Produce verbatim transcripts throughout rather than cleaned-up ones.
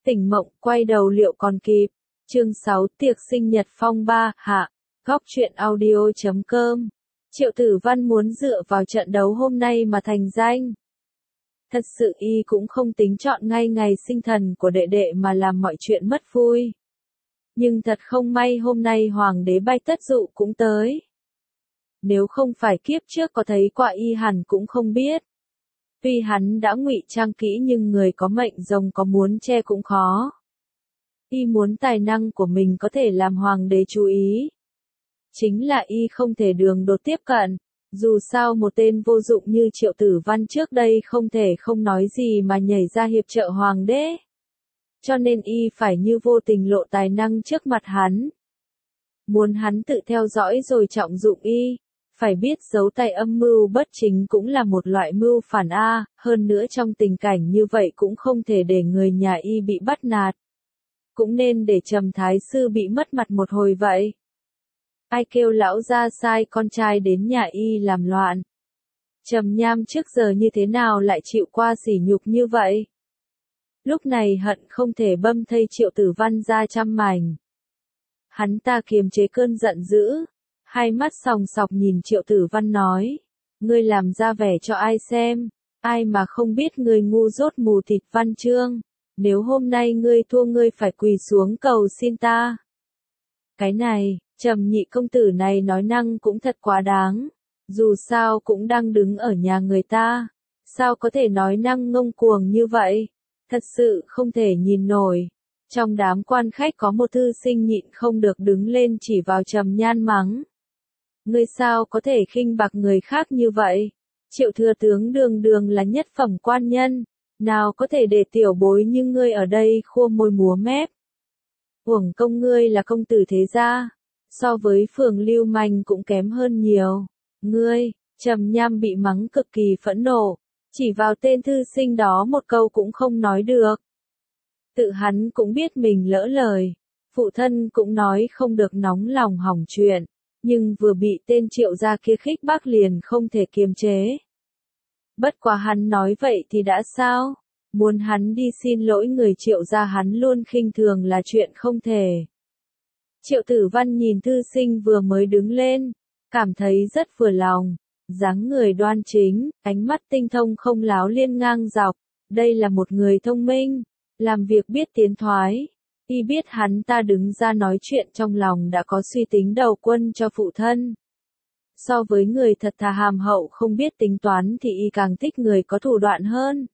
Tỉnh mộng, quay đầu liệu còn kịp. Chương sáu, tiệc sinh nhật phong ba, hạ. Góc truyện audio chấm com. Triệu Tử Văn muốn dựa vào trận đấu hôm nay mà thành danh. Thật sự y cũng không tính chọn ngay ngày sinh thần của đệ đệ mà làm mọi chuyện mất vui. Nhưng thật không may hôm nay hoàng đế Bách Tất Dụ cũng tới. Nếu không phải kiếp trước có thấy qua y hẳn cũng không biết. Tuy hắn đã ngụy trang kỹ nhưng người có mệnh rồng có muốn che cũng khó. Y muốn tài năng của mình có thể làm hoàng đế chú ý. Chính là y không thể đường đột tiếp cận. Dù sao một tên vô dụng như Triệu Tử Văn trước đây không thể không nói gì mà nhảy ra hiệp trợ hoàng đế. Cho nên y phải như vô tình lộ tài năng trước mặt hắn. Muốn hắn tự theo dõi rồi trọng dụng y. Phải biết giấu tay âm mưu bất chính cũng là một loại mưu phản A, hơn nữa trong tình cảnh như vậy cũng không thể để người nhà y bị bắt nạt. Cũng nên để Trầm Thái Sư bị mất mặt một hồi vậy. Ai kêu lão ra sai con trai đến nhà y làm loạn. Trầm Nham trước giờ như thế nào lại chịu qua sỉ nhục như vậy? Lúc này hận không thể băm thây Triệu Tử Văn ra trăm mảnh. Hắn ta kiềm chế cơn giận dữ. Hai mắt sòng sọc nhìn Triệu Tử Văn nói. Ngươi làm ra vẻ cho ai xem. Ai mà không biết ngươi ngu dốt mù thịt Văn Chương. Nếu hôm nay ngươi thua ngươi phải quỳ xuống cầu xin ta. Cái này, Trầm nhị công tử này nói năng cũng thật quá đáng. Dù sao cũng đang đứng ở nhà người ta. Sao có thể nói năng ngông cuồng như vậy? Thật sự không thể nhìn nổi. Trong đám quan khách có một thư sinh nhịn không được đứng lên chỉ vào Trầm Nhan mắng. Ngươi sao có thể khinh bạc người khác như vậy? Triệu thừa tướng đường đường là nhất phẩm quan nhân. Nào có thể để tiểu bối như ngươi ở đây khua môi múa mép. Uổng công ngươi là công tử thế gia. So với Phường Lưu Manh cũng kém hơn nhiều. Ngươi, Trầm Nham bị mắng cực kỳ phẫn nộ. Chỉ vào tên thư sinh đó một câu cũng không nói được. Tự hắn cũng biết mình lỡ lời. Phụ thân cũng nói không được nóng lòng hỏng chuyện. Nhưng vừa bị tên Triệu gia kia khích bác liền không thể kiềm chế. Bất quá hắn nói vậy thì đã sao? Muốn hắn đi xin lỗi người Triệu gia hắn luôn khinh thường là chuyện không thể. Triệu Tử Văn nhìn thư sinh vừa mới đứng lên, cảm thấy rất vừa lòng. Dáng người đoan chính, ánh mắt tinh thông không láo liên ngang dọc. Đây là một người thông minh, làm việc biết tiến thoái. Y biết hắn ta đứng ra nói chuyện trong lòng đã có suy tính đầu quân cho phụ thân. So với người thật thà hàm hậu không biết tính toán thì y càng thích người có thủ đoạn hơn.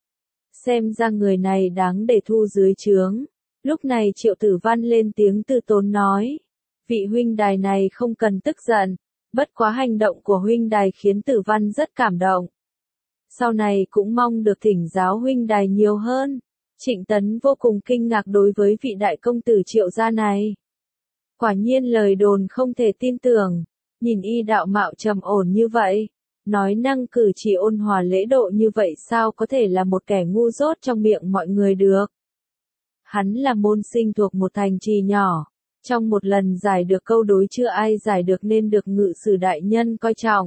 Xem ra người này đáng để thu dưới trướng. Lúc này Triệu Tử Văn lên tiếng từ tốn nói. Vị huynh đài này không cần tức giận. Bất quá hành động của huynh đài khiến Tử Văn rất cảm động. Sau này cũng mong được thỉnh giáo huynh đài nhiều hơn. Trịnh Tấn vô cùng kinh ngạc đối với vị đại công tử Triệu gia này. Quả nhiên lời đồn không thể tin tưởng. Nhìn y đạo mạo trầm ổn như vậy. Nói năng cử chỉ ôn hòa lễ độ như vậy sao có thể là một kẻ ngu dốt trong miệng mọi người được. Hắn là môn sinh thuộc một thành trì nhỏ. Trong một lần giải được câu đối chưa ai giải được nên được ngự sử đại nhân coi trọng.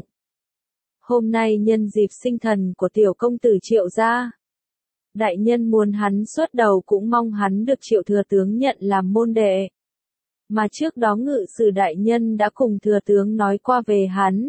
Hôm nay nhân dịp sinh thần của tiểu công tử Triệu gia. Đại nhân muốn hắn xuất đầu cũng mong hắn được Triệu thừa tướng nhận làm môn đệ. Mà trước đó ngự sử đại nhân đã cùng thừa tướng nói qua về hắn.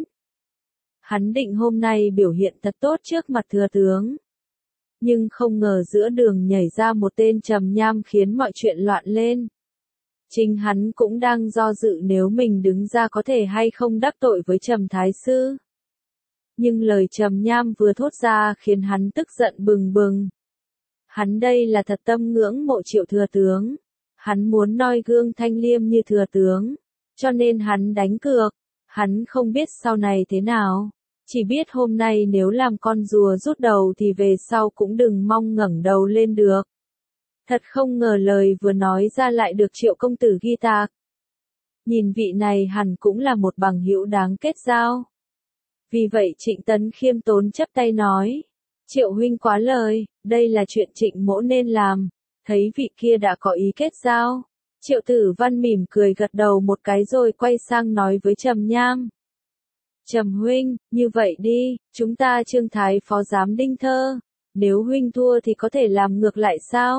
Hắn định hôm nay biểu hiện thật tốt trước mặt thừa tướng. Nhưng không ngờ giữa đường nhảy ra một tên Trầm Nham khiến mọi chuyện loạn lên. Chính hắn cũng đang do dự nếu mình đứng ra có thể hay không đắc tội với Trầm Thái Sư. Nhưng lời Trầm Nham vừa thốt ra khiến hắn tức giận bừng bừng. Hắn đây là thật tâm ngưỡng mộ Triệu thừa tướng. Hắn muốn noi gương thanh liêm như thừa tướng. Cho nên hắn đánh cược. Hắn không biết sau này thế nào. Chỉ biết hôm nay nếu làm con rùa rút đầu thì về sau cũng đừng mong ngẩng đầu lên được. Thật không ngờ lời vừa nói ra lại được Triệu công tử ghi tạc. Nhìn vị này hẳn cũng là một bằng hữu đáng kết giao. Vì vậy Trịnh Tấn khiêm tốn chắp tay nói. Triệu huynh quá lời, đây là chuyện Trịnh mỗ nên làm. Thấy vị kia đã có ý kết giao. Triệu Tử Văn mỉm cười gật đầu một cái rồi quay sang nói với Trầm Nham. Trầm huynh, như vậy đi, chúng ta trương thái phó giám Đinh Thơ. Nếu huynh thua thì có thể làm ngược lại sao?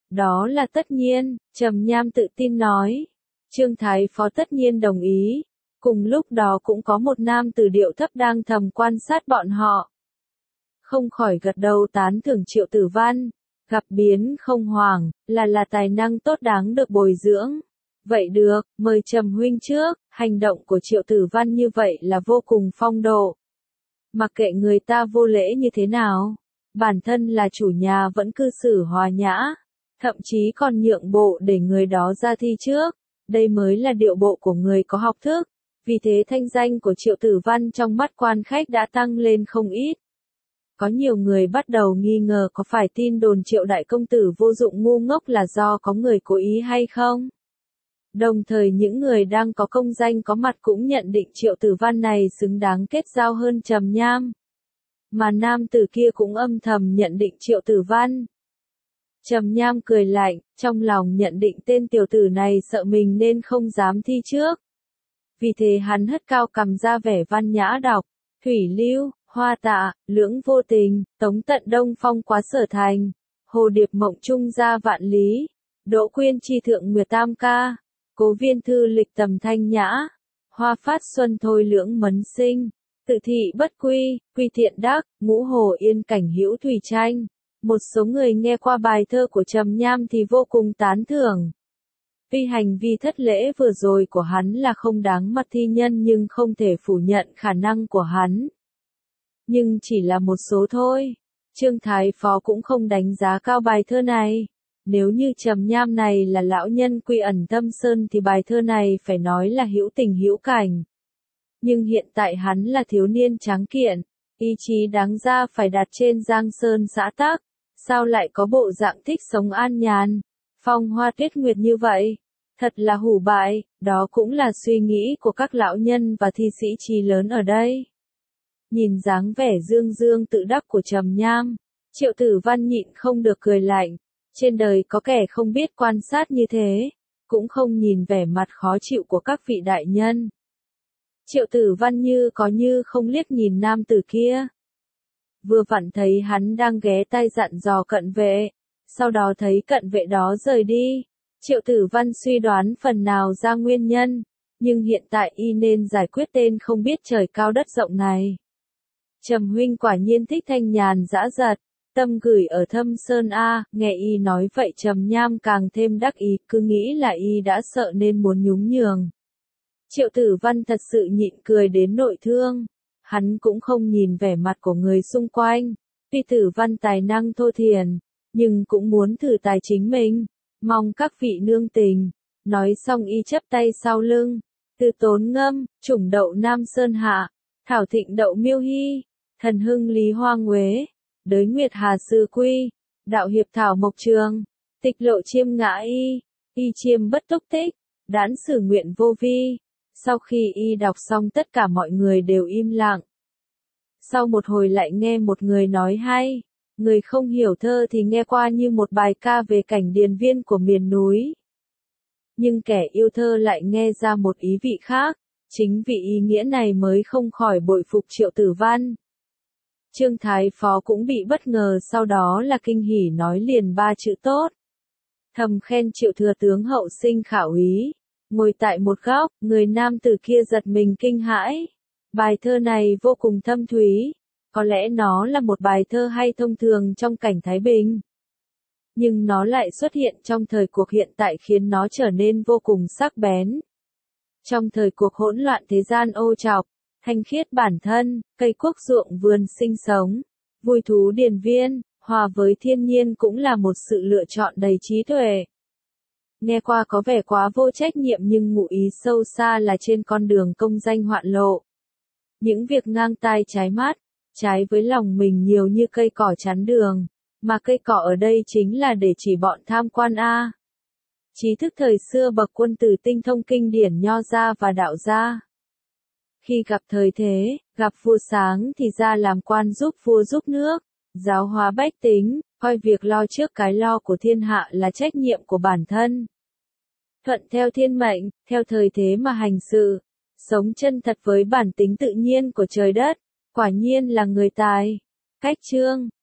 Đó là tất nhiên, Trầm Nham tự tin nói. Trương Thái Phó tất nhiên đồng ý. Cùng lúc đó cũng có một nam tử điệu thấp đang thầm quan sát bọn họ. Không khỏi gật đầu tán thưởng Triệu Tử Văn. Gặp biến không hoảng, là là tài năng tốt đáng được bồi dưỡng. Vậy được, mời Trầm huynh trước, hành động của Triệu Tử Văn như vậy là vô cùng phong độ. Mặc kệ người ta vô lễ như thế nào, bản thân là chủ nhà vẫn cư xử hòa nhã, thậm chí còn nhượng bộ để người đó ra thi trước. Đây mới là điệu bộ của người có học thức. Vì thế thanh danh của Triệu Tử Văn trong mắt quan khách đã tăng lên không ít. Có nhiều người bắt đầu nghi ngờ có phải tin đồn Triệu đại công tử vô dụng ngu ngốc là do có người cố ý hay không. Đồng thời những người đang có công danh có mặt cũng nhận định Triệu Tử Văn này xứng đáng kết giao hơn Trầm Nham. Mà nam tử kia cũng âm thầm nhận định Triệu Tử Văn. Trầm Nham cười lạnh, trong lòng nhận định tên tiểu tử này sợ mình nên không dám thi trước. Vì thế hắn hất cao cằm ra vẻ văn nhã đọc, Thủy Lưu, Hoa Tạ, Lưỡng Vô Tình, Tống Tận Đông Phong Quá Sở Thành, Hồ Điệp Mộng Trung Gia Vạn Lý, Đỗ Quyên Chi Thượng Nguyệt Tam Ca, Cố Viên Thư Lịch Tầm Thanh Nhã, Hoa Phát Xuân Thôi Lưỡng Mấn Sinh, Tự Thị Bất Quy, Quy Thiện Đắc, Ngũ Hồ Yên Cảnh Hữu Thủy Tranh. Một số người nghe qua bài thơ của Trầm Nham thì vô cùng tán thưởng. Tuy hành vi thất lễ vừa rồi của hắn là không đáng mặt thi nhân nhưng không thể phủ nhận khả năng của hắn. Nhưng chỉ là một số thôi. Trương Thái Phó cũng không đánh giá cao bài thơ này. Nếu như Trầm Nham này là lão nhân quy ẩn Thâm Sơn thì bài thơ này phải nói là hữu tình hữu cảnh. Nhưng hiện tại hắn là thiếu niên tráng kiện, ý chí đáng ra phải đặt trên Giang Sơn xã tắc. Sao lại có bộ dạng thích sống an nhàn, phong hoa tuyết nguyệt như vậy? Thật là hủ bại, đó cũng là suy nghĩ của các lão nhân và thi sĩ trí lớn ở đây. Nhìn dáng vẻ dương dương tự đắc của Trầm Nham, Triệu Tử Văn nhịn không được cười lạnh. Trên đời có kẻ không biết quan sát như thế, cũng không nhìn vẻ mặt khó chịu của các vị đại nhân. Triệu Tử Văn như có như không liếc nhìn nam tử kia. Vừa vặn thấy hắn đang ghé tai dặn dò cận vệ, sau đó thấy cận vệ đó rời đi. Triệu Tử Văn suy đoán phần nào ra nguyên nhân, nhưng hiện tại y nên giải quyết tên không biết trời cao đất rộng này. Trầm huynh quả nhiên thích thanh nhàn dã dật, tâm gửi ở Thâm Sơn a. Nghe y nói vậy Trầm Nham càng thêm đắc ý, cứ nghĩ là y đã sợ nên muốn nhún nhường. Triệu Tử Văn thật sự nhịn cười đến nội thương. Hắn cũng không nhìn vẻ mặt của người xung quanh. Tuy Tử Văn tài năng thô thiển, nhưng cũng muốn thử tài chính mình. Mong các vị nương tình. Nói xong y chắp tay sau lưng. Từ Tốn Ngâm, Chủng Đậu Nam Sơn Hạ, Thảo Thịnh Đậu Miêu Hy, Thần Hưng Lý Hoa Nguế, Đới Nguyệt Hà Sư Quy, Đạo Hiệp Thảo Mộc Trường, Tịch Lộ Chiêm Ngã Y, Y Chiêm Bất Túc Tích, Đãn Sử Nguyện Vô Vi. Sau khi y đọc xong tất cả mọi người đều im lặng. Sau một hồi lại nghe một người nói hay, người không hiểu thơ thì nghe qua như một bài ca về cảnh điền viên của miền núi. Nhưng kẻ yêu thơ lại nghe ra một ý vị khác, chính vì ý nghĩa này mới không khỏi bội phục Triệu Tử Văn. Trương Thái Phó cũng bị bất ngờ sau đó là kinh hỉ nói liền ba chữ tốt. Thầm khen Triệu thừa tướng hậu sinh khả úy. Ngồi tại một góc, người nam tử kia giật mình kinh hãi. Bài thơ này vô cùng thâm thúy. Có lẽ nó là một bài thơ hay thông thường trong cảnh Thái Bình. Nhưng nó lại xuất hiện trong thời cuộc hiện tại khiến nó trở nên vô cùng sắc bén. Trong thời cuộc hỗn loạn thế gian ô trọc, thanh khiết bản thân, cây quốc ruộng vườn sinh sống, vui thú điền viên, hòa với thiên nhiên cũng là một sự lựa chọn đầy trí tuệ. Nghe qua có vẻ quá vô trách nhiệm nhưng ngụ ý sâu xa là trên con đường công danh hoạn lộ. Những việc ngang tai trái mắt, trái với lòng mình nhiều như cây cỏ chắn đường, mà cây cỏ ở đây chính là để chỉ bọn tham quan A. Trí thức thời xưa bậc quân tử tinh thông kinh điển nho gia và đạo gia. Khi gặp thời thế, gặp vua sáng thì ra làm quan giúp vua giúp nước, giáo hóa bách tính, coi việc lo trước cái lo của thiên hạ là trách nhiệm của bản thân. Thuận theo thiên mệnh, theo thời thế mà hành sự, sống chân thật với bản tính tự nhiên của trời đất, quả nhiên là người tài. Cách chương